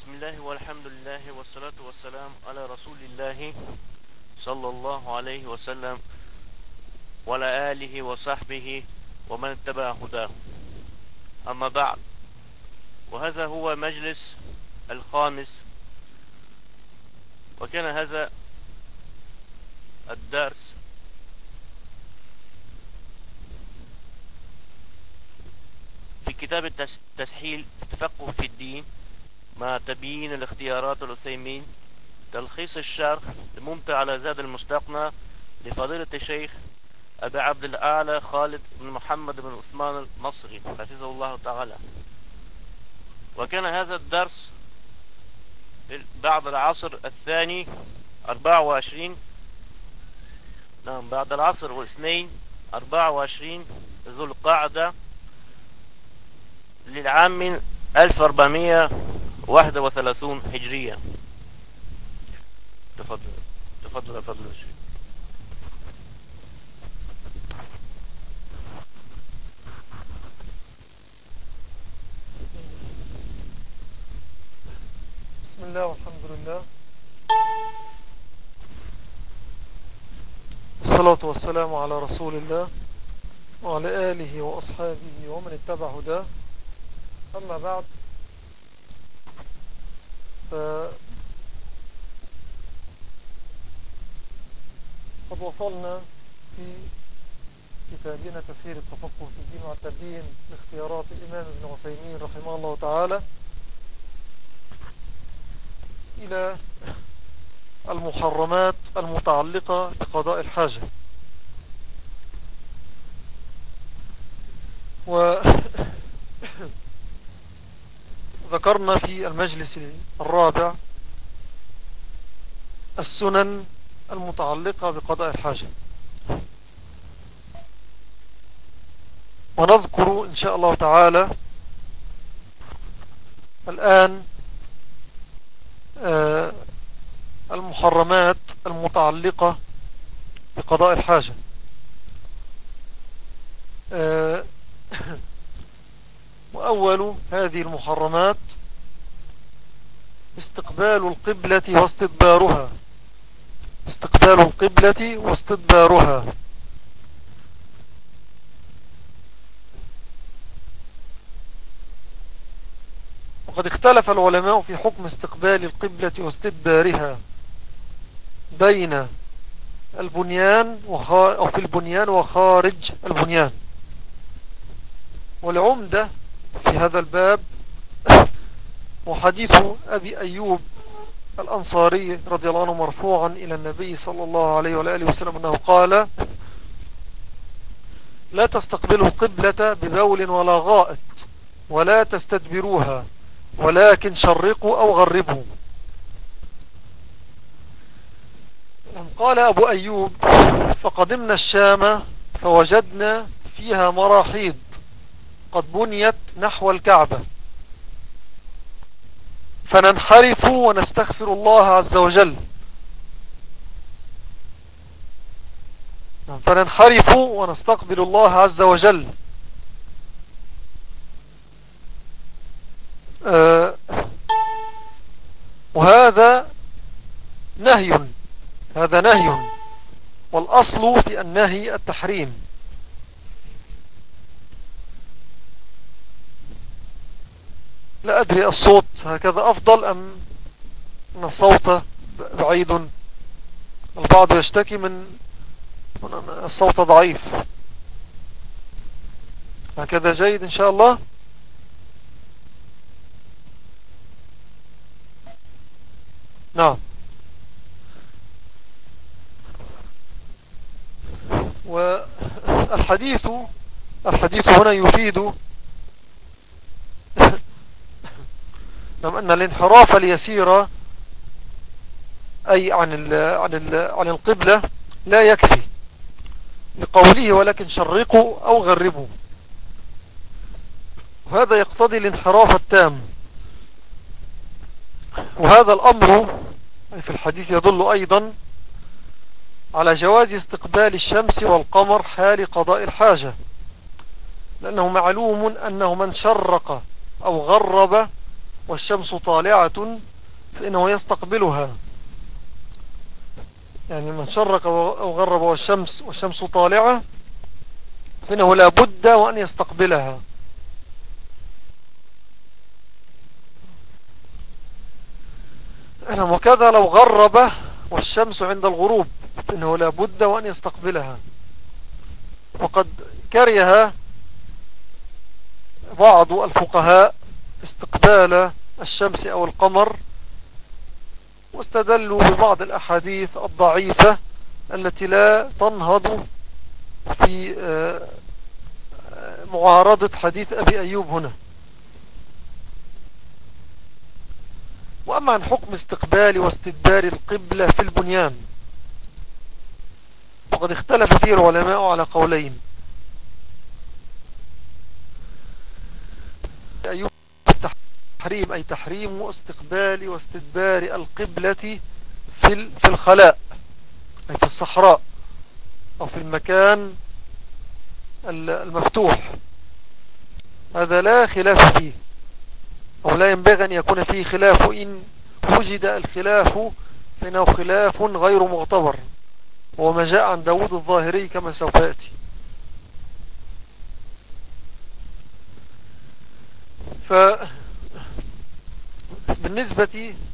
بسم الله والحمد لله والصلاة والسلام على رسول الله صلى الله عليه وسلم وعلى آله وصحبه ومن اتبع هداه. أما بعد، وهذا هو مجلس الخامس، وكان هذا الدرس في كتاب تسهيل التفقه في الدين مع تبيين الاختيارات العثيمين، تلخيص الشرح الممتع على زاد المستقنع لفضيلة الشيخ أبي عبد الأعلى خالد بن محمد بن عثمان المصري حفظه الله تعالى. وكان هذا الدرس بعد العصر الثاني 24 بعد العصر والاثنين 24 ذو القعدة للعام 1431 هجرية. تفضل تفضل تفضل. بسم الله والحمد لله والصلاة والسلام على رسول الله وعلى آله وأصحابه ومن اتبع هداه. أما بعد، قد وصلنا في كتابنا تسهيل التفقه في الدين وتبيين لاختيارات الإمام ابن عثيمين رحمه الله تعالى إلى المحرمات المتعلقة بقضاء الحاجة. وذكرنا في المجلس الرابع السنن المتعلقة بقضاء الحاجة، ونذكر إن شاء الله تعالى الآن المحرمات المتعلقة بقضاء الحاجة. وأول هذه المحرمات استقبال القبلة واستدبارها. استقبال القبلة واستدبارها. وقد اختلف العلماء في حكم استقبال القبلة واستدبارها بين البنيان أو في البنيان وخارج البنيان. والعمدة في هذا الباب وحديث أبي أيوب الأنصاري رضي الله عنه مرفوعا إلى النبي صلى الله عليه وآله وسلم أنه قال: لا تستقبلوا القبلة ببول ولا غائط ولا تستدبروها ولكن شرقوا أو غربوا. قال أبو أيوب: فقدمنا الشام فوجدنا فيها مراحيض قد بنيت نحو الكعبة، فننحرف ونستغفر الله عز وجل. فننحرف ونستقبل الله عز وجل. وهذا نهي، هذا نهي، والأصل في النهي التحريم. لا أدري الصوت هكذا أفضل أم أن الصوت بعيد. البعض يشتكي من الصوت ضعيف. هكذا جيد إن شاء الله. نعم. والحديث هنا يفيد أن الانحراف اليسير أي عن القبلة لا يكفي، لقوله ولكن شرقوا أو غربوا. وهذا يقتضي الانحراف التام. وهذا الأمر في الحديث يدل أيضا على جواز استقبال الشمس والقمر حال قضاء الحاجة، لأنه معلوم أنه من شرق أو غرب والشمس طالعة فإنه يستقبلها. يعني من شرق أو غرب والشمس طالعة فإنه لا بد وأن يستقبلها. وكذا لو غرب والشمس عند الغروب فإنه لا بد وأن يستقبلها. وقد كره بعض الفقهاء استقبال الشمس أو القمر، واستدلوا ببعض الأحاديث الضعيفة التي لا تنهض في معارضة حديث أبي أيوب هنا. وأما عن حكم استقبال واستدبار القبلة في البنيان فقد اختلف فيه العلماء على قولين. أيوب التحريم أي تحريم استقبال واستدبار القبلة في الخلاء أي في الصحراء أو في المكان المفتوح، هذا لا خلاف فيه أو لا ينبغي أن يكون فيه خلاف. إن وجد الخلاف فإنه خلاف غير معتبر، وما جاء عن داود الظاهري كما سوف يأتي. بالنسبة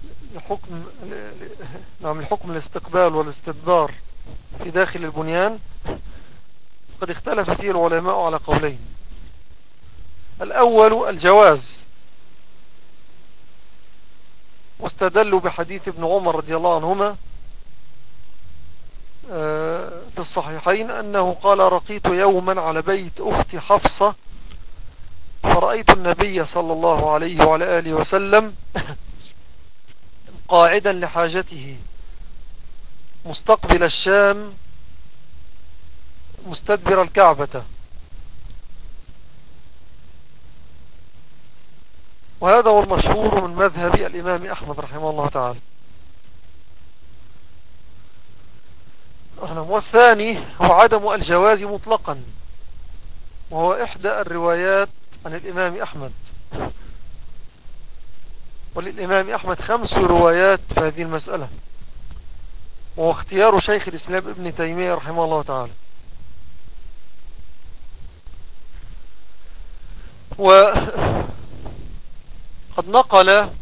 لحكم الاستقبال والاستدبار في داخل البنيان قد اختلف فيه العلماء على قولين. الأول الجواز، واستدلوا بحديث ابن عمر رضي الله عنهما في الصحيحين أنه قال: رقيت يوما على بيت أختي حفصة فرأيت النبي صلى الله عليه وعلى آله وسلم قاعدا لحاجته مستقبل الشام مستدبر الكعبة. وهذا هو المشهور من مذهب الإمام أحمد رحمه الله تعالى. والثاني هو عدم الجواز مطلقا، وهو إحدى الروايات عن الإمام أحمد. وللإمام أحمد 5 روايات في هذه المسألة، وهو اختيار شيخ الإسلام ابن تيمية رحمه الله تعالى. وقد نقل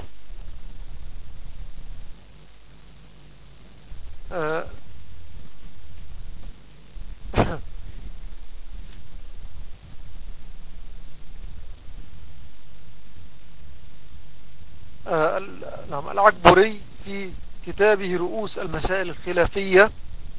العكبري في كتابه رؤوس المسائل الخلافية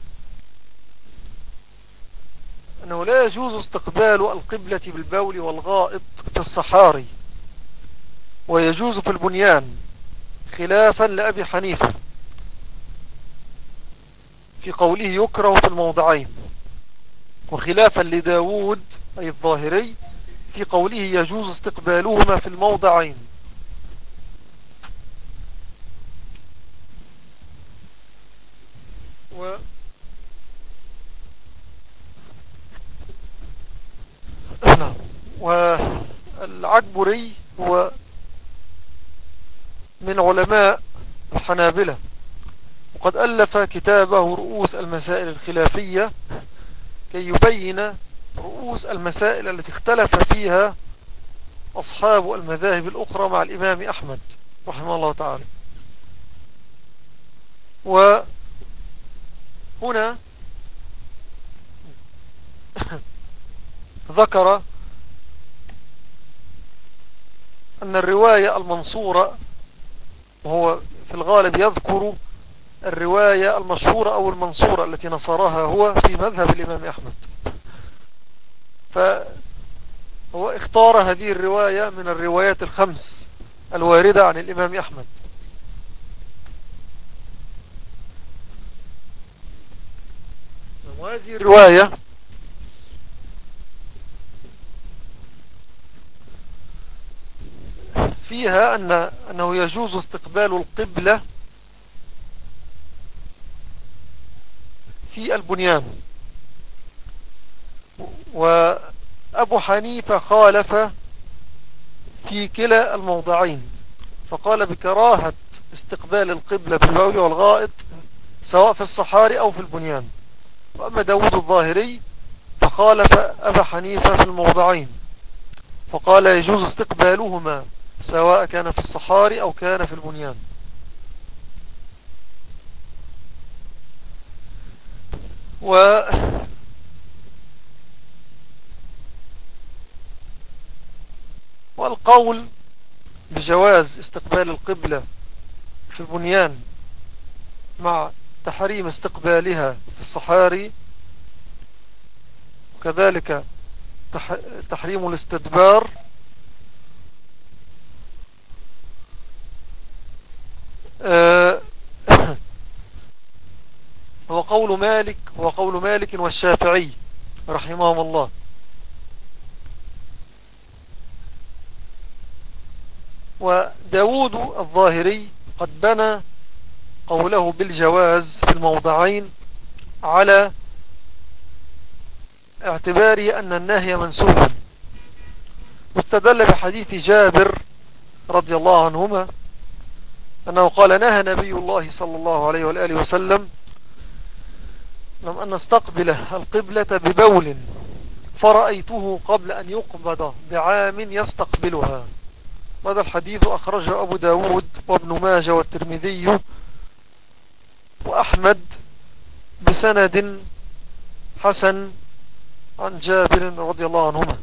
أنه لا يجوز استقبال القبلة بالبول والغائط في الصحاري، ويجوز في البنيان، خلافا لأبي حنيفة في قوله يكره في الموضعين، وخلافا لداود أي الظاهري في قوله يجوز استقبالهما في الموضعين. والعكبري هو من علماء الحنابلة، وقد ألف كتابه رؤوس المسائل الخلافية كي يبين رؤوس المسائل التي اختلف فيها أصحاب المذاهب الأخرى مع الإمام أحمد رحمه الله تعالى. وهنا ذكر أن الرواية المنصورة، وهو في الغالب يذكر الرواية المشهورة أو المنصورة التي نصرها هو في مذهب الإمام أحمد، فهو اختار هذه الرواية من الروايات ال5 الواردة عن الإمام أحمد. وهذه الرواية فيها أنه يجوز استقبال القبلة في البنيان، وأبو حنيفة خالف في كلا الموضعين، فقال بكراهة استقبال القبلة بالبول والغائط سواء في الصحاري أو في البنيان. وأما داود الظاهري فخالف أبا حنيفة في الموضعين، فقال يجوز استقبالهما سواء كان في الصحاري أو كان في البنيان. والقول بجواز استقبال القبلة في البنيان مع تحريم استقبالها في الصحاري، وكذلك تحريم الاستدبار، هو قول مالك والشافعي رحمهم الله. وداود الظاهري قد بنى قوله بالجواز في الموضعين على اعتباره أن النهي منسوخ، واستدل بحديث جابر رضي الله عنهما أنه قال نهى نبي الله صلى الله عليه وآله وسلم أن نستقبل القبلة ببول فرأيته قبل أن يقبض بعام يستقبلها. هذا الحديث أخرجه أبو داود وابن ماجه والترمذي وأحمد بسند حسن عن جابر رضي الله عنهما.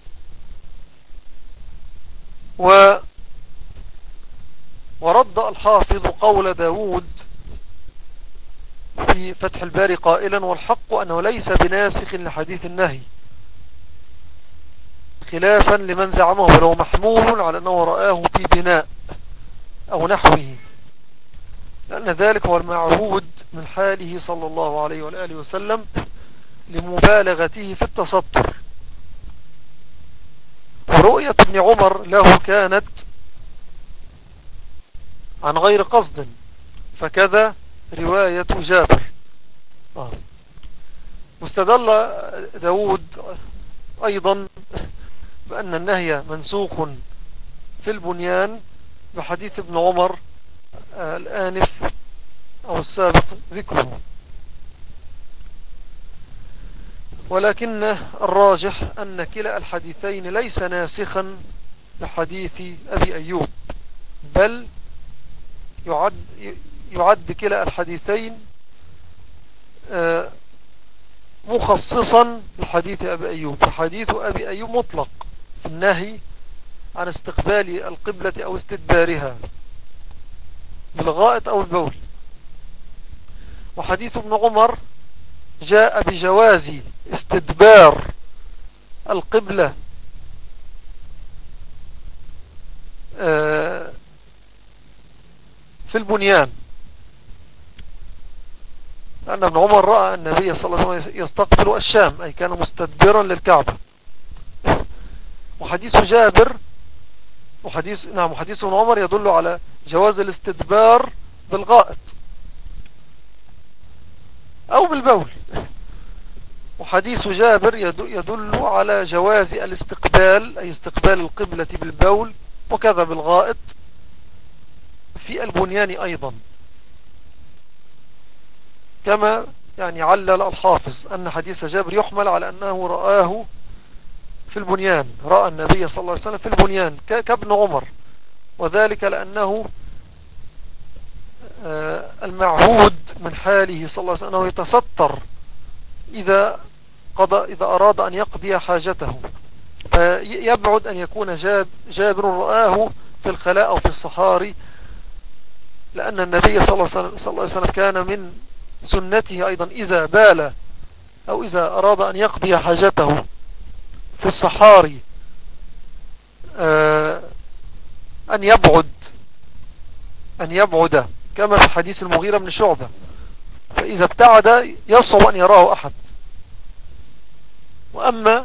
ورد الحافظ قول داود في فتح الباري قائلا والحق أنه ليس بناسخ لحديث النهي، خلافا لمن زعمه، ولو محمول على أنه رآه في بناء أو نحوه، لأن ذلك هو المعهود من حاله صلى الله عليه وآله وسلم لمبالغته في التستر. ورؤية ابن عمر له كانت عن غير قصد، فكذا رواية جابر. مستدل داود أيضا بأن النهي منسوخ في البنيان بحديث ابن عمر الآنف أو السابق ذكره، ولكن الراجح أن كلا الحديثين ليس ناسخا لحديث أبي أيوب، بل يعد كلا الحديثين مخصصا لحديث أبي أيوب. فحديث أبي أيوب مطلق في النهي عن استقبال القبلة أو استدبارها بالغائط أو البول، وحديث ابن عمر جاء بجواز استدبار القبلة في البنيان، لأن ابن عمر رأى النبي صلى الله عليه وسلم يستقبل الشام، أي كان مستدبرا للكعبة. وحديث جابر وحديث ابن عمر يدل على جواز الاستدبار بالغائط أو بالبول، وحديث جابر يدل على جواز الاستقبال، أي استقبال القبلة بالبول وكذا بالغائط في البنيان أيضا، كما علل الحافظ أن حديث جابر يحمل على أنه رآه في البنيان، رأى النبي صلى الله عليه وسلم في البنيان كابن عمر، وذلك لأنه المعهود من حاله صلى الله عليه وسلم أنه يتستر إذا أراد أن يقضي حاجته، فيبعد أن يكون جابر رآه في الخلاء أو في الصحاري، لأن النبي صلى الله عليه وسلم كان من سنته أيضا إذا بال أو إذا أراد أن يقضي حاجته في الصحاري أن يبعد كما في حديث المغيرة بن شعبة، فإذا ابتعد يصعب أن يراه أحد. وأما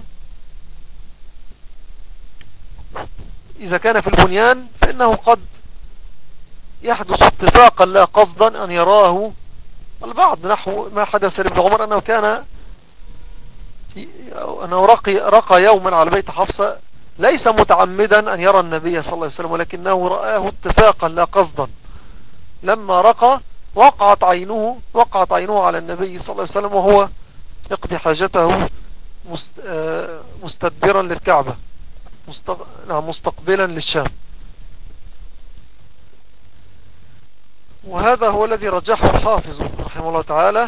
إذا كان في البنيان فإنه قد يحدث اتفاقا لا قصدا أن يراه البعض، نحو ما حدث لابن عمر أنه رقى يوما على بيت حفصة ليس متعمدا أن يرى النبي صلى الله عليه وسلم، ولكنه رآه اتفاقا لا قصدا. لما رقى وقعت عينه على النبي صلى الله عليه وسلم وهو يقضي حاجته مستدبرا للكعبة، مستقبلا للشام. وهذا هو الذي رجحه الحافظ رحمه الله تعالى،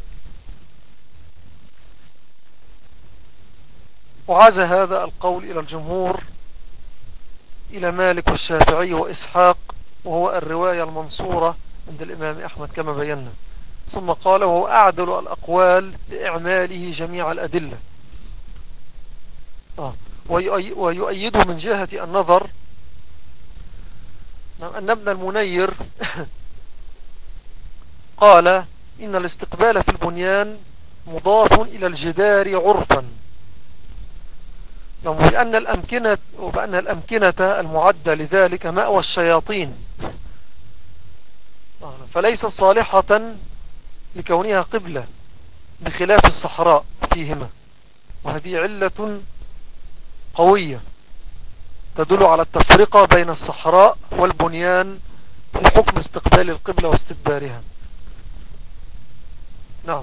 وعزى هذا القول إلى الجمهور، إلى مالك والشافعي وإسحاق، وهو الرواية المنصورة عند الإمام أحمد كما بينا. ثم قال: وهو أعدل الأقوال لإعماله جميع الأدلة. ويؤيده من جهة النظر أن ابن المنير قال: إن الاستقبال في البنيان مضاف إلى الجدار عرفا، وبأن الأمكنة المعدة لذلك مأوى الشياطين، فليست صالحة لكونها قبلة بخلاف الصحراء فيهما. وهذه علة قوية تدل على التفرقة بين الصحراء والبنيان في حكم استقبال القبلة واستدبارها. نعم.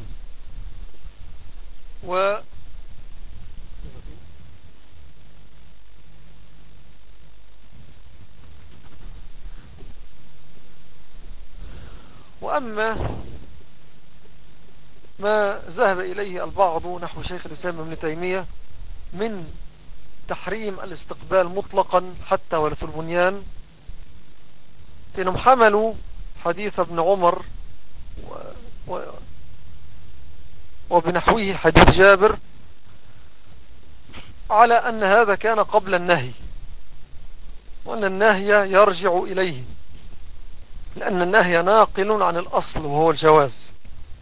وأما ما ذهب إليه البعض نحو شيخ الإسلام ابن تيمية من تحريم الاستقبال مطلقا حتى ولا في البنيان، فإنهم حملوا حديث ابن عمر وبنحوه حديث جابر على أن هذا كان قبل النهي، وأن النهي يرجع إليه، لأن النهي ناقل عن الأصل وهو الجواز.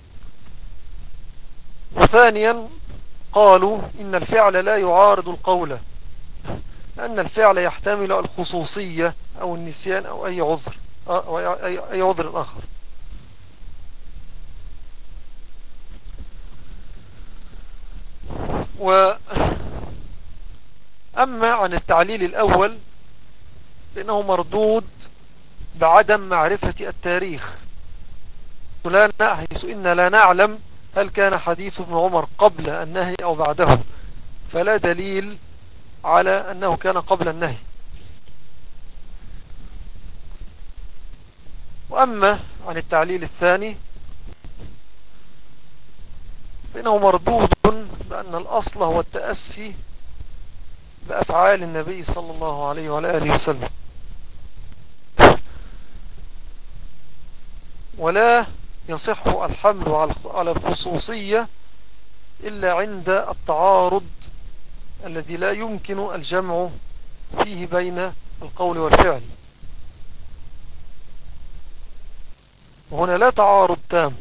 وثانيا قالوا إن الفعل لا يعارض القول، لأن الفعل يحتمل الخصوصية أو النسيان أو أي عذر أي عذر آخر. أما عن التعليل الأول فإنه مردود بعدم معرفة التاريخ، حيث إن لا نعلم هل كان حديث ابن عمر قبل النهي أو بعده، فلا دليل على أنه كان قبل النهي. وأما عن التعليل الثاني فإنه مردود بأن الأصل هو التأسي بأفعال النبي صلى الله عليه وعلى آله وسلم، ولا يصح الحمل على الخصوصية إلا عند التعارض الذي لا يمكن الجمع فيه بين القول والفعل. وهنا لا تعارض تام،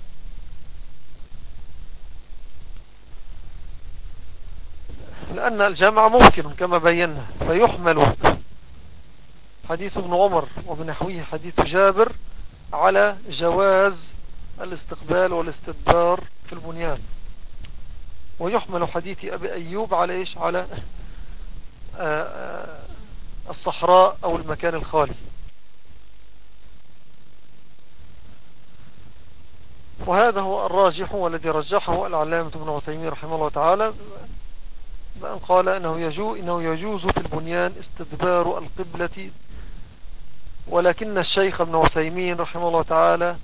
لأن الجمع ممكن كما بينا، فيحمل حديث ابن عمر وبنحوه حديث جابر على جواز الاستقبال والاستدبار في البنيان، ويحمل حديث أبي أيوب على إيش؟ على الصحراء أو المكان الخالي. وهذا هو الراجح والذي رجحه العلامة ابن عثيمين رحمه الله تعالى، بأن قال إنه يجوز في البنيان استدبار القبلة، ولكن الشيخ ابن عثيمين رحمه الله تعالى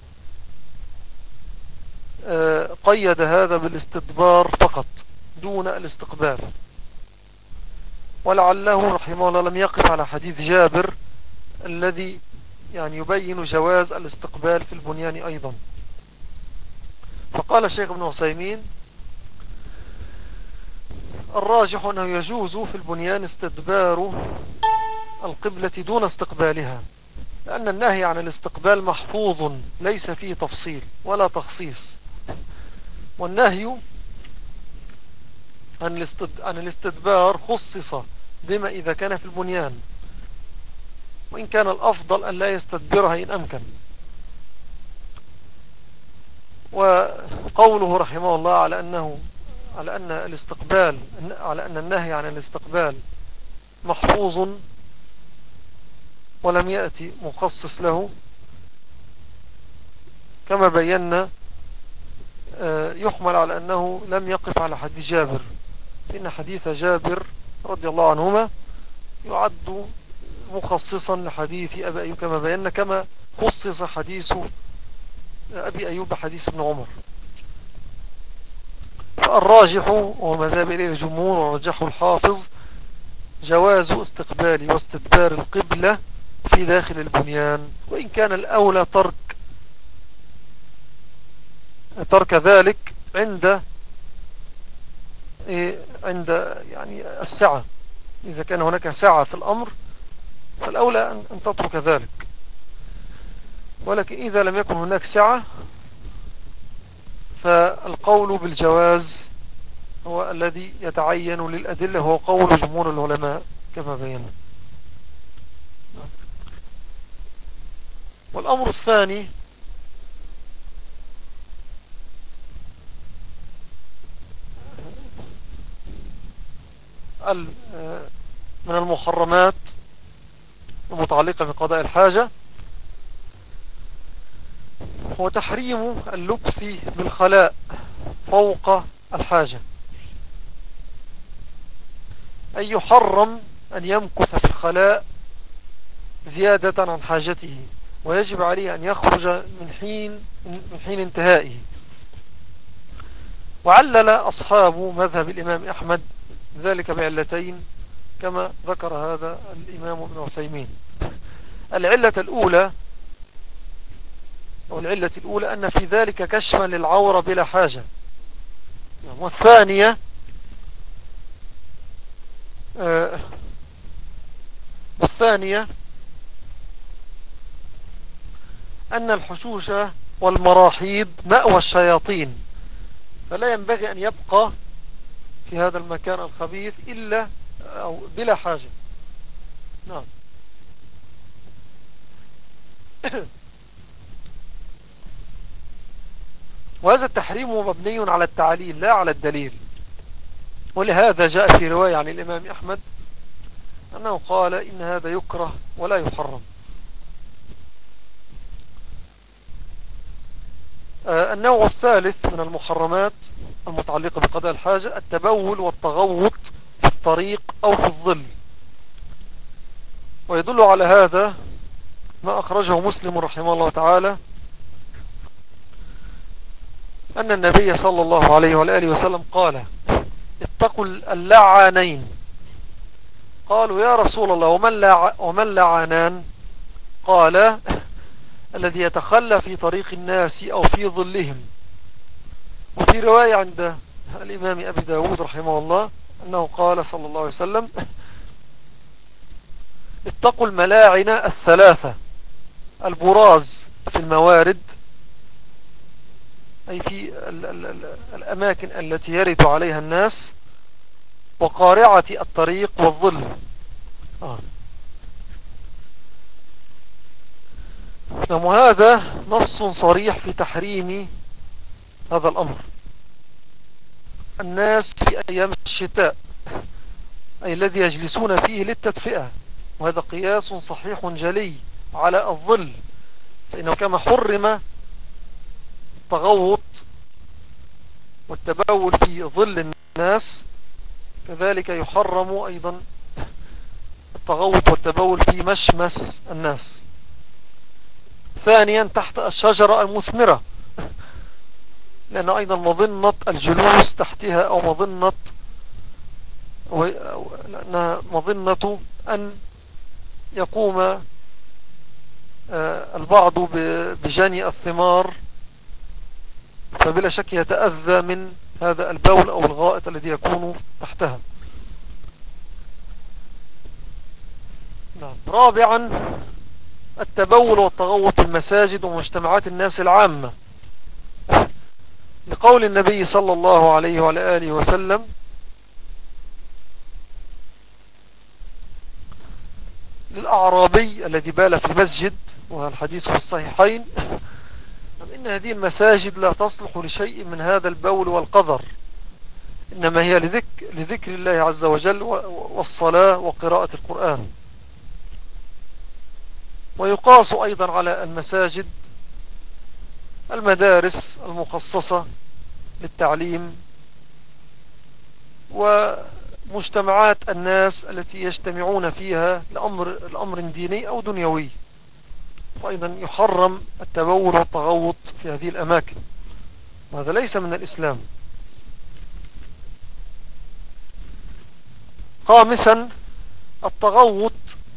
قيد هذا بالاستدبار فقط دون الاستقبال، ولعله رحمه الله لم يقف على حديث جابر الذي يعني يبين جواز الاستقبال في البنيان أيضا. فقال الشيخ ابن عثيمين: الراجح أنه يجوز في البنيان استدبار القبلة دون استقبالها، لأن النهي عن الاستقبال محفوظ ليس فيه تفصيل ولا تخصيص، والنهي عن الاستدبار خصص بما إذا كان في البنيان، وإن كان الأفضل أن لا يستدبرها إن أمكن. وقوله رحمه الله على أن النهي عن الاستقبال محفوظ ولم يأتي مخصص له كما بينا يحمل على أنه لم يقف على حديث جابر، فإن حديث جابر رضي الله عنهما يعد مخصصا لحديث أبي أيوب كما بينا، كما خصص حديث أبي أيوب حديث ابن عمر. فالراجح وما ذهب إليه الجمهور ورجحه الحافظ جواز استقبال واستدبار القبلة في داخل البنيان، وإن كان الأولى ترك ذلك عند يعني السعة. إذا كان هناك سعة في الأمر فالأولى أن تترك ذلك، ولكن إذا لم يكن هناك سعة فالقول بالجواز هو الذي يتعين للأدلة، هو قول جمهور العلماء كما بينا. والأمر الثاني من المحرمات المتعلقة بقضاء الحاجة هو تحريم اللبس بالخلاء فوق الحاجة، أي يحرم أن يمكث في الخلاء زيادة عن حاجته، ويجب عليه أن يخرج من حين انتهائه. وعلل أصحاب مذهب الإمام أحمد ذلك بعلتين كما ذكر هذا الإمام ابن عثيمين. العلة الأولى أن في ذلك كشفا للعورة بلا حاجة. والثانية أن الحشوش والمراحيض مأوى الشياطين، فلا ينبغي أن يبقى في هذا المكان الخبيث إلا أو بلا حاجة. نعم. وهذا التحريم مبني على التعليل لا على الدليل، ولهذا جاء في رواية عن الإمام أحمد أنه قال إن هذا يكره ولا يحرم. النوع الثالث من المحرمات المتعلقة بقضاء الحاجة التبول والتغوط في الطريق أو في الظل. ويدل على هذا ما أخرجه مسلم رحمه الله تعالى أن النبي صلى الله عليه وآله وسلم قال اتقوا اللعانين. قالوا يا رسول الله ومن لعانان؟ قال الذي يتخلى في طريق الناس أو في ظلهم. وفي رواية عند الإمام أبي داود رحمه الله أنه قال صلى الله عليه وسلم اتقوا الملاعن الثلاثة: البراز في الموارد أي في الأماكن التي يرد عليها الناس، وقارعة الطريق والظل. وهذا نص صريح في تحريم هذا الأمر. الناس في أيام الشتاء أي الذي يجلسون فيه للتدفئة، وهذا قياس صحيح جلي على الظل، فإنه كما حرم التغوط والتبول في ظل الناس كذلك يحرم أيضا التغوط والتبول في مشمس الناس. ثانيا تحت الشجرة المثمرة، لأن أيضا مظنة الجلوس تحتها أو لأنها مظنة أن يقوم البعض بجني الثمار، فبلا شك يتأذى من هذا البول أو الغائط الذي يكون تحتها. رابعا التبول والتغوط في المساجد ومجتمعات الناس العامة، لقول النبي صلى الله عليه وعلى آله وسلم للأعرابي الذي بال في المسجد، والحديث في الصحيحين: إن هذه المساجد لا تصلح لشيء من هذا البول والقذر إنما هي لذكر الله عز وجل والصلاة وقراءة القرآن. ويقاس أيضا على المساجد المدارس المخصصة للتعليم ومجتمعات الناس التي يجتمعون فيها لأمر ديني أو دنيوي. وأيضا يحرم التبول والتغوط في هذه الأماكن، وهذا ليس من الإسلام. خامسا، التغوط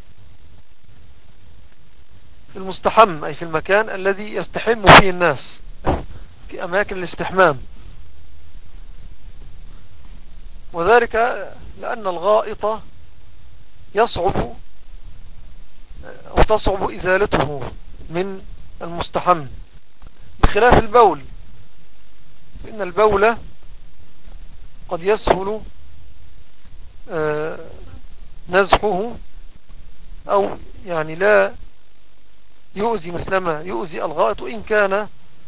في المستحم، أي في المكان الذي يستحم فيه الناس، في أماكن الاستحمام. وذلك لأن الغائط يصعب أو تصعب إزالته من المستحم، بخلاف البول، فإن البول قد يسهل نزحه، أو يعني لا يؤذي مثلما يؤذي الغائط، وإن كان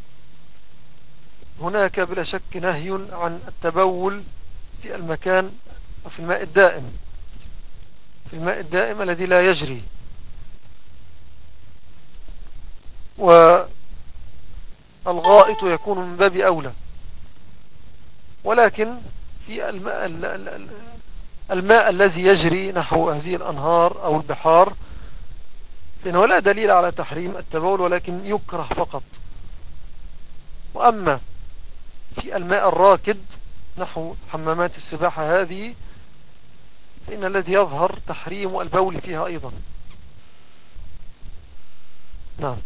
هناك بلا شك نهي عن التبول في المكان، في الماء الدائم، في الماء الدائم الذي لا يجري. والغائط يكون من باب أولى. ولكن في الماء الذي يجري نحو هذه الأنهار أو البحار، فإنه لا دليل على تحريم التبول، ولكن يكره فقط. وأما في الماء الراكد نحو حمامات السباحة هذه، فإن الذي يظهر تحريم البول فيها أيضا. نعم.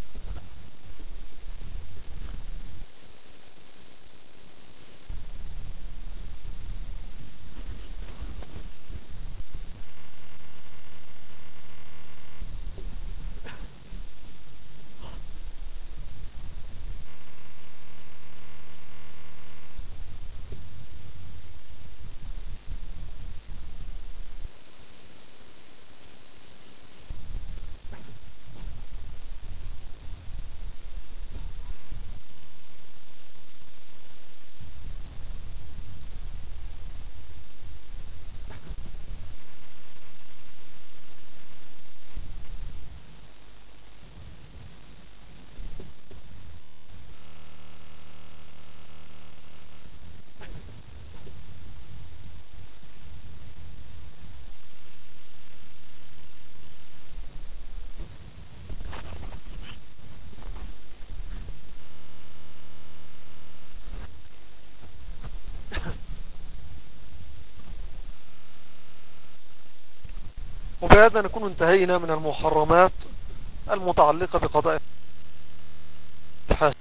وبهذا نكون انتهينا من المحرمات المتعلقة بقضاء الحاجة.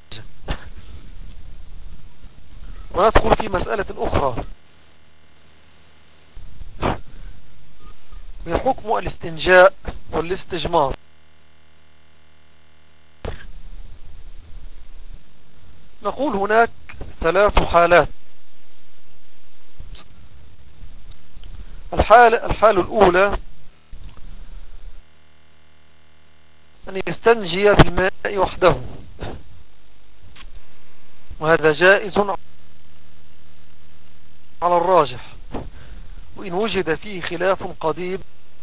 وندخل في مسألة أخرى، هي حكم الاستنجاء والاستجمار. نقول هناك 3 حالات. الحالة الأولى أن يستنجي بالماء وحده، وهذا جائز على الراجح، وإن وجد فيه خلاف قديم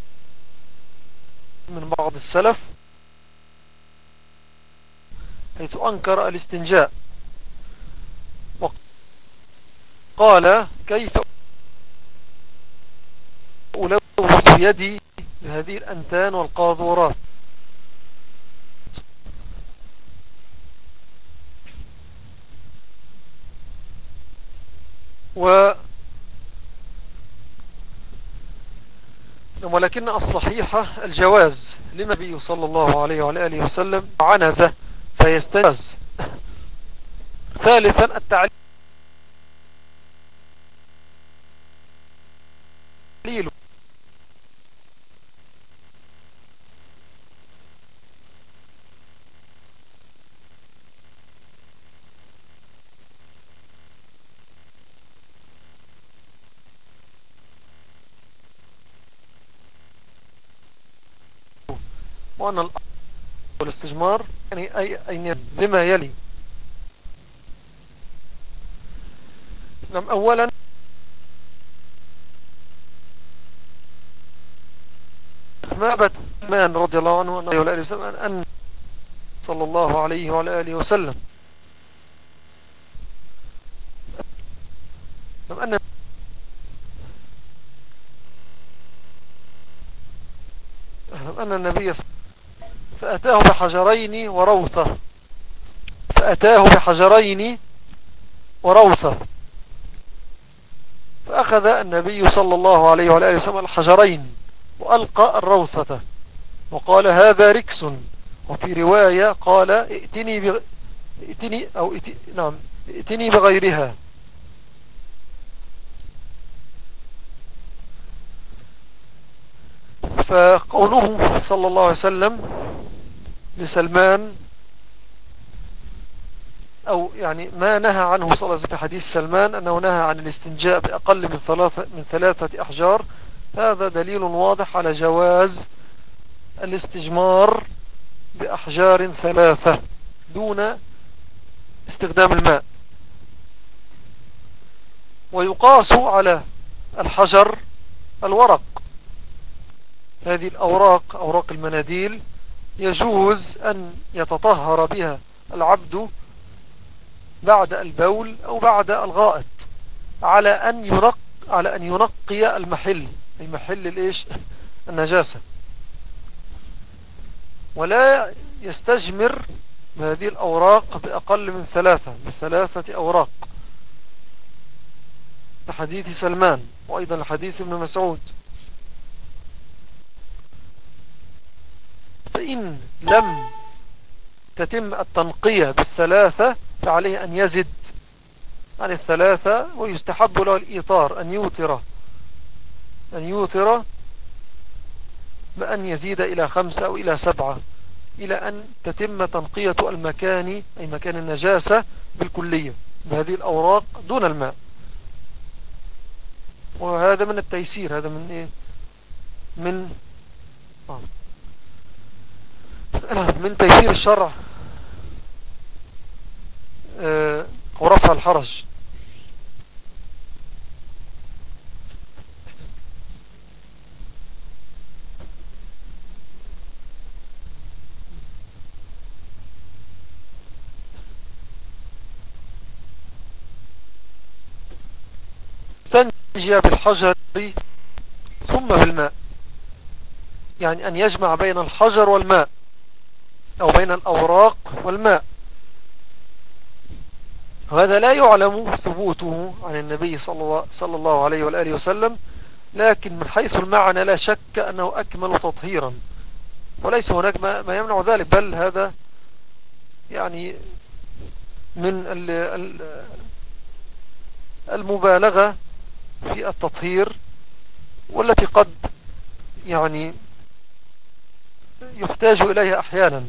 من بعض السلف حيث أنكر الاستنجاء وقال: كيف ألوث يدي بهذه الأنتان والقاذورات؟ ولكن الصحيحة الجواز، لما النبي صلى الله عليه وعلى آله وسلم عنزه فيستنجز. ثالثا التعليل، وأن الاستجمار يعني أي لما يلي. أولا ما بات مان رضي الله عنه أن صلى الله عليه وعلى آله وسلم أن النبي فأتاه بحجرين وروثة فأخذ النبي صلى الله عليه وعلى آله وسلم الحجرين وألقى الروثة وقال هذا ركس. وفي رواية قال ائتني بغيرها. فقوله صلى الله عليه وسلم لسلمان، أو يعني ما نهى عنه صلى الله عليه وسلم في حديث سلمان أنه نهى عن الاستنجاء بأقل من ثلاثة أحجار، هذا دليل واضح على جواز الاستجمار بأحجار ثلاثة دون استخدام الماء. ويقاس على الحجر الورق، هذه الأوراق أوراق المناديل يجوز أن يتطهر بها العبد بعد البول أو بعد الغائط على أن ينقي المحل، أي محل النجاسة، ولا يستجمر بهذه الأوراق بأقل من ثلاثة أوراق، لحديث سلمان وأيضا لحديث ابن مسعود. فإن لم تتم التنقية بالثلاثة فعليه أن يزد عن الثلاثة، ويستحب له الإيطار، أن يوتر بأن يزيد إلى 5 أو إلى 7 إلى أن تتم تنقية المكان، أي مكان النجاسة بالكلية بهذه الأوراق دون الماء. وهذا من التيسير، هذا من إيه؟ من تيسير الشرع ورفع الحرج. استنجي بالحجر ثم بالماء، يعني أن يجمع بين الحجر والماء أو بين الأوراق والماء. وهذا لا يعلم ثبوته عن النبي صلى الله عليه وآله وسلم، لكن من حيث المعنى لا شك أنه أكمل تطهيرا، وليس هناك ما يمنع ذلك، بل هذا يعني من المبالغة في التطهير، والتي قد يعني يحتاج إليها أحيانا.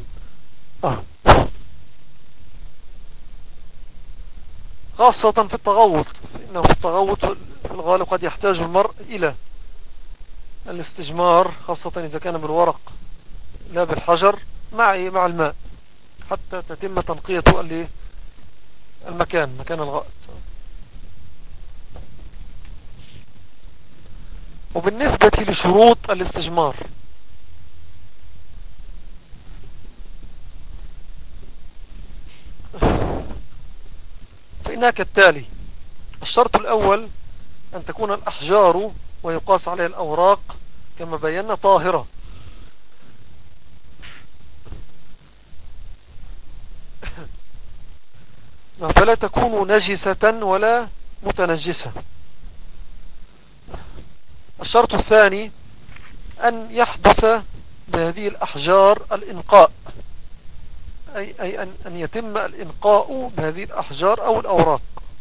خاصة في التغوط، إنه في التغوط في الغالب قد يحتاج المرء إلى الاستجمار، خاصة إذا كان بالورق لا بالحجر، مع الماء حتى تتم تنقية مكان الغائط. وبالنسبة لشروط الاستجمار، فإنها كالتالي: الشرط الأول أن تكون الأحجار ويقاس عليها الأوراق كما بينا طاهرة، فلا تكون نجسة ولا متنجسة. الشرط الثاني أن يحدث بهذه الأحجار الإنقاء، أي أن يتم الإنقاء بهذه الأحجار أو الأوراق.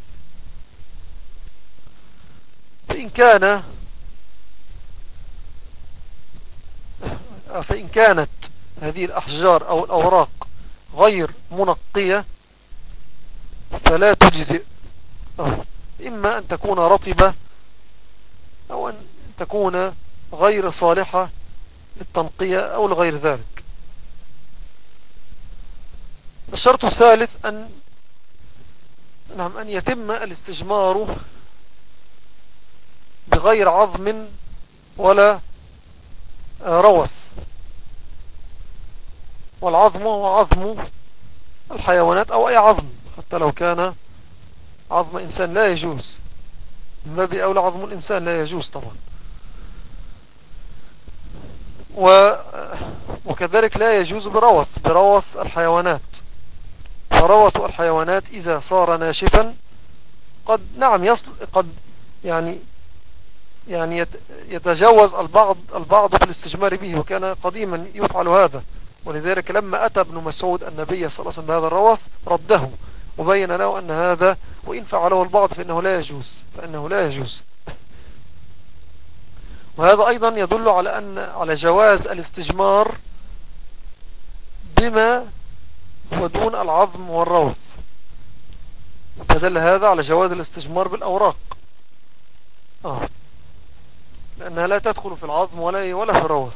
فإن كانت هذه الأحجار أو الأوراق غير منقية فلا تجزئ، إما أن تكون رطبة أو أن تكون غير صالحة للتنقية أو لغير ذلك. الشرط الثالث أن يتم الاستجمار بغير عظم ولا روث. والعظم هو عظم الحيوانات أو أي عظم، حتى لو كان عظم إنسان لا يجوز، من باب أولى عظم الإنسان لا يجوز طبعا. وكذلك لا يجوز بروث الحيوانات. فروث الحيوانات إذا صار ناشفا قد نعم يصل، قد يعني يتجاوز البعض في الاستجمار به، وكان قديما يفعل هذا. ولذلك لما أتى ابن مسعود النبي صلى الله عليه وسلم بهذا الروث رده وبين له أن هذا وإن فعله البعض فإنه لا يجوز. وهذا أيضا يدل على جواز الاستجمار بما هو دون العظم والروث. فدل هذا على جواز الاستجمار بالأوراق، لأنها لا تدخل في العظم ولا في الروث.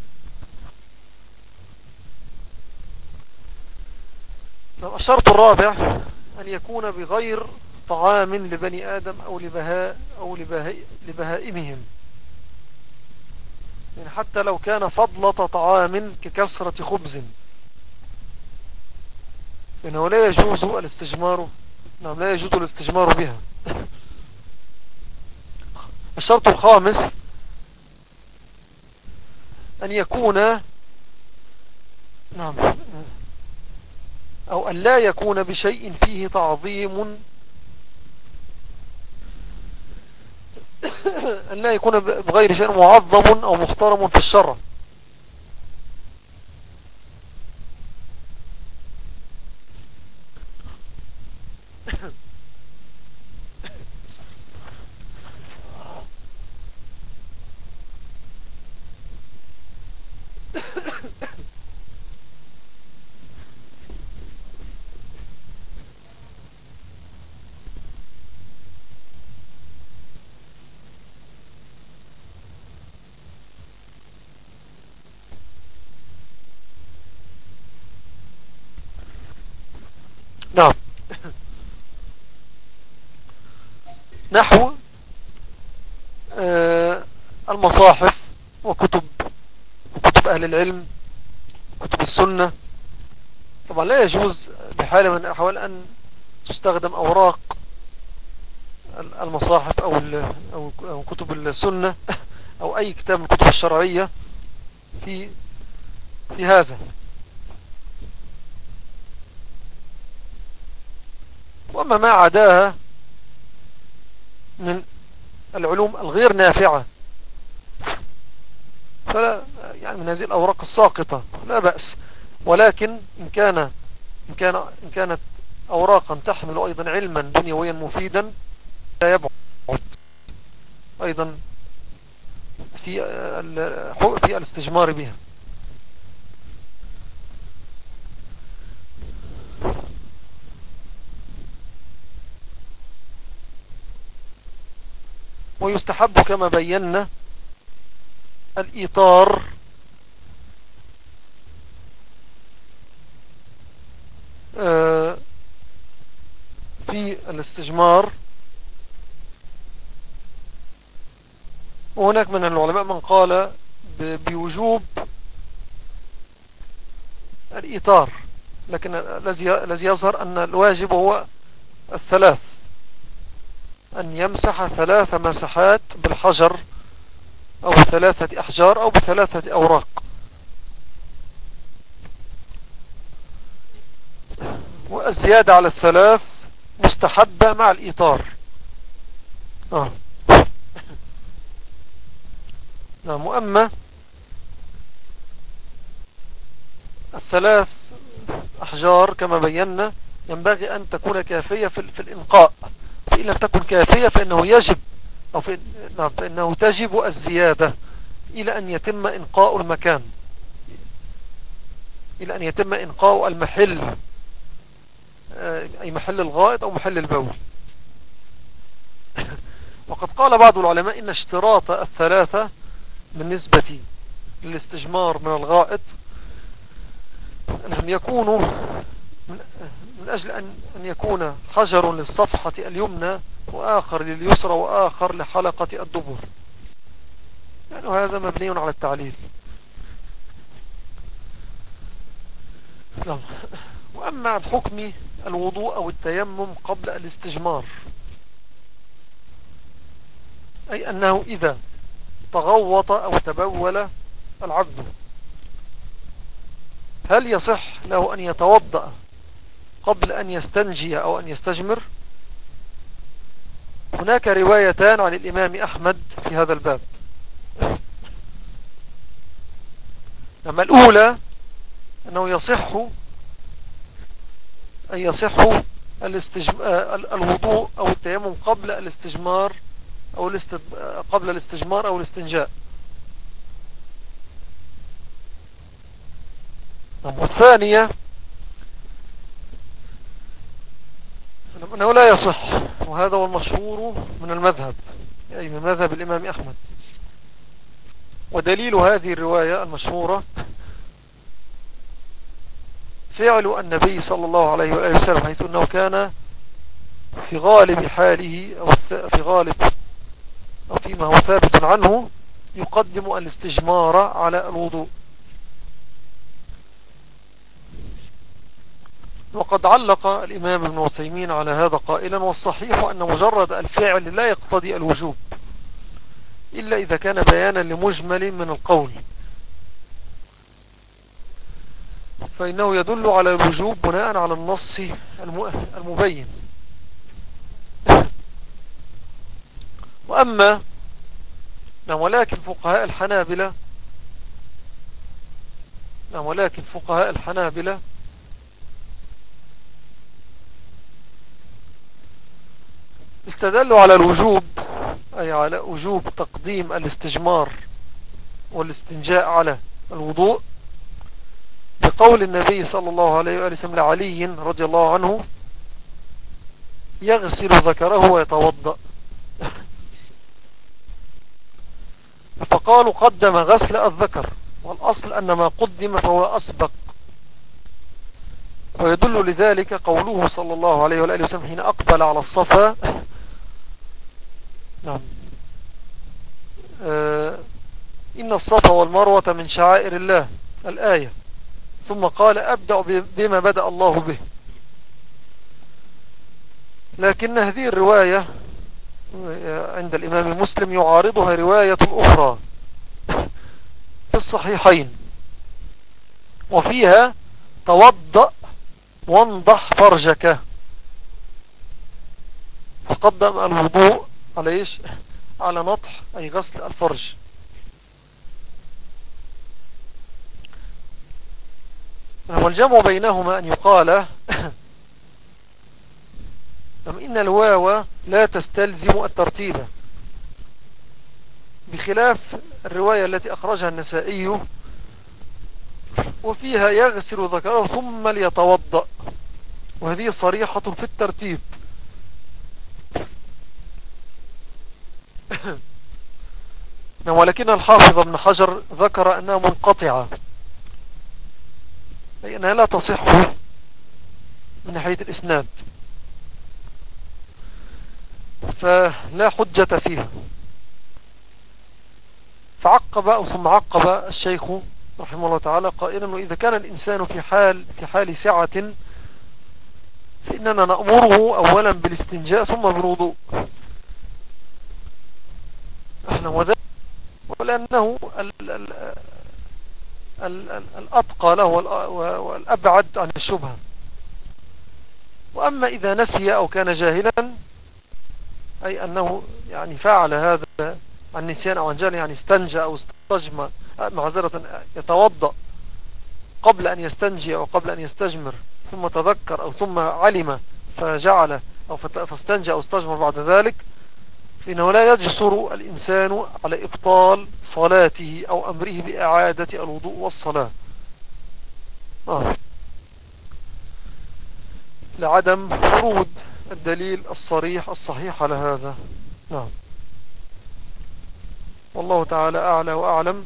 الشرط الرابع أن يكون بغير طعام لبني آدم أو لبهائمهم، يعني حتى لو كان فضلة طعام ككسرة خبز إنه لا يجوز الاستجمار. نعم، لا يجوز الاستجمار بها. الشرط الخامس أن يكون نعم أو أن لا يكون بشيء فيه تعظيم، أن لا يكون بغير شيء معظم أو محترم في الشرع. نعم، نحو المصاحف وكتب أهل العلم، كتب السنة. طبعا لا يجوز بحال من الأحوال أن تستخدم أوراق المصاحف أو كتب السنة أو أي كتاب من الكتب الشرعية في هذا. وأما ما عداها من العلوم الغير نافعة فلا، يعني من هذه الأوراق الساقطة لا بأس. ولكن إن كانت أوراقا تحمل أيضا علما دنيويا مفيدا لا يبعد أيضا في الاستجمار بها. ويستحب كما بينا الإيطار في الاستجمار. وهناك من العلماء من قال بوجوب الإيطار، لكن الذي يظهر أن الواجب هو الثلاث، أن يمسح 3 مسحات بالحجر أو 3 أحجار أو ب3 أوراق. والزيادة على 3 مستحبة مع الإيطار. نعم. وأما 3 أحجار كما بينا ينبغي أن تكون كافية في الإنقاء، فإن لم تكن كافية فإنه يجب فإنه تجب الزيادة إلى أن يتم إنقاء المكان، إلى أن يتم إنقاء المحل، أي محل الغائط أو محل البول. وقد قال بعض العلماء إن اشتراط 3 بالنسبة للاستجمار من الغائط أنهم يكونوا من أجل أن يكون حجر للصفحة اليمنى وآخر لليسرى وآخر لحلقة الدبر، يعني هذا مبني على التعليل. نعم. وأما عن حكم الوضوء أو التيمم قبل الاستجمار، أي أنه إذا تغوط أو تبول العبد هل يصح له أن يتوضأ قبل أن يستنجي أو أن يستجمر؟ هناك روايتان عن الإمام أحمد في هذا الباب. أما الأولى أنه يصح أن يصح الوضوء أو التيمم قبل الاستجمار أو قبل الاستجمار أو الاستنجاء. والثانية أنه لا يصح، وهذا هو المشهور من المذهب، أي من مذهب الإمام أحمد. ودليل هذه الرواية المشهورة فعل النبي صلى الله عليه وآله وسلم، حيث أنه كان في غالب حاله أو في غالب أو فيما هو ثابت عنه يقدم الاستجمار على الوضوء. وقد علق الإمام ابن عثيمين على هذا قائلا: والصحيح أن مجرد الفعل لا يقتضي الوجوب إلا إذا كان بيانا لمجمل من القول، فإنه يدل على الوجوب بناء على النص المبين. وأما ولكن فقهاء الحنابلة استدلوا على الوجوب، أي على وجوب تقديم الاستجمار والاستنجاء على الوضوء بقول النبي صلى الله عليه وآله وسلم لعلي رضي الله عنه: يغسل ذكره ويتوضأ. فقالوا قدم غسل الذكر، والأصل أن ما قدم فهو أسبق. ويدل لذلك قوله صلى الله عليه وآله وسلم حين أقبل على الصفا: نعم، إن الصفا والمروة من شعائر الله، الآية. ثم قال: أبدأ بما بدأ الله به. لكن هذه الرواية عند الإمام مسلم يعارضها رواية أخرى في الصحيحين، وفيها: توضأ وانضح فرجك. فقدم الوضوء على إيش؟ على نطح، أي غسل الفرج. والجمع بينهما أن يقال إن الواو لا تستلزم الترتيب، بخلاف الرواية التي أخرجها النسائي وفيها: يغسل ذكره ثم ليتوضأ، وهذه صريحة في الترتيب. ولكن الحافظ ابن حجر ذكر أنها منقطعة، أي أنها لا تصح من ناحية الإسناد، فلا حجة فيها. ثم عقب الشيخ رحمه الله تعالى قائلا: وإذا كان الإنسان في حال سعة فإننا نأمره أولا بالاستنجاء ثم بالوضوء. ولأنه الأتقى له والأبعد عن الشبهة. وأما إذا نسي أو كان جاهلا، أي أنه يعني فعل هذا عن نسيان أو عن جهل، يعني استنجى أو استجمر، معذرة، يتوضأ قبل أن يستنجي أو قبل أن يستجمر، ثم تذكر أو ثم علم فجعل أو فاستنجى أو استجمر بعد ذلك، فإنه لا يجسر الإنسان على إبطال صلاته أو أمره بإعادة الوضوء والصلاة، لعدم ورود الدليل الصحيح على هذا. نعم، والله تعالى أعلى وأعلم.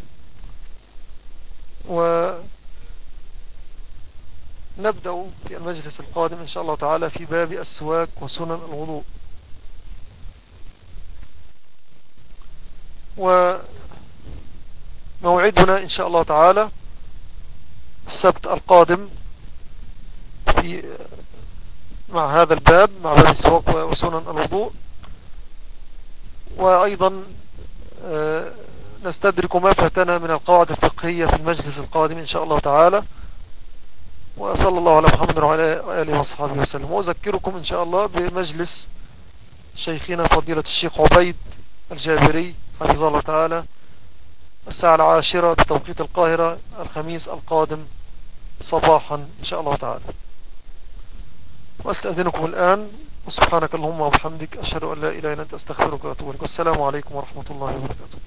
ونبدأ في المجلس القادم إن شاء الله تعالى في باب السواك وسنن الوضوء. وموعدنا إن شاء الله تعالى السبت القادم في مع هذا الباب، مع باب السواك وسنن الوضوء. وأيضا نستدرك ما فاتنا من القواعد الفقهية في المجلس القادم إن شاء الله تعالى. وصلى الله على محمد وعلى آله وصحبه وسلم. وأذكركم إن شاء الله بمجلس شيخنا فضيلة الشيخ عبيد الجابري حفظه الله تعالى الساعة 10 بتوقيت القاهرة الخميس القادم صباحا إن شاء الله تعالى. وأستأذنكم الآن، وسبحانك اللهم وبحمدك أشهد أن لا إله إلا أنت أستغفرك وأتوب إليك. والسلام عليكم ورحمة الله وبركاته.